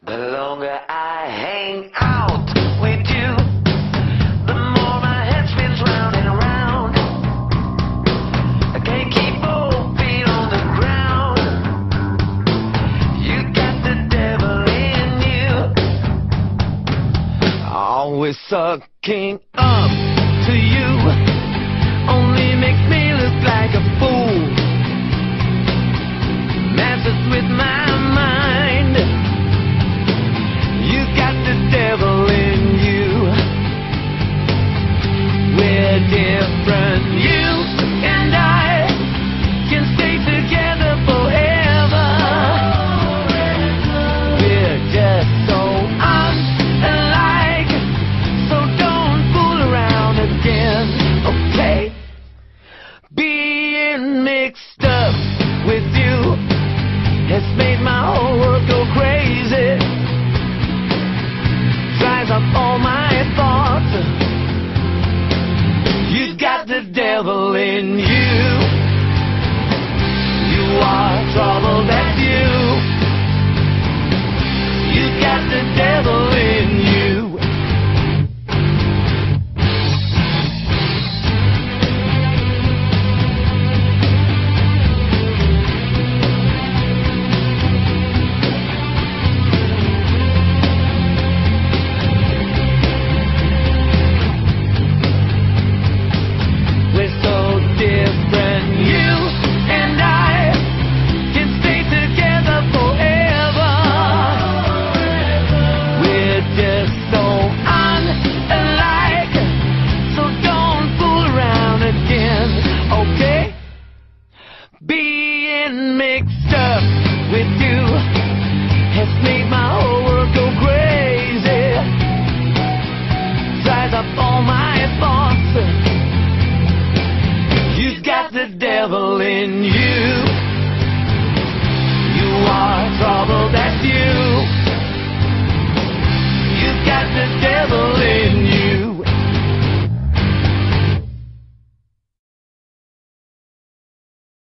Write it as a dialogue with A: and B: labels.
A: The longer I hang out with you, the more my head spins round and around. I can't keep both feet on the ground. You got the devil in you, always sucking up to you. Only makes me look like a fool. Messes with my mind. You got the devil in you. We're different. You and I can stay together forever. We're just so unlike. So don't fool around again, okay? Being mixed up with you has made my whole world go crazy. Dries up all my thoughts. You got the devil in you. You are trouble, that's you. You got the devil in you. Being mixed up with you has made my whole world go crazy. Dries up all my thoughts. You've got the devil in you.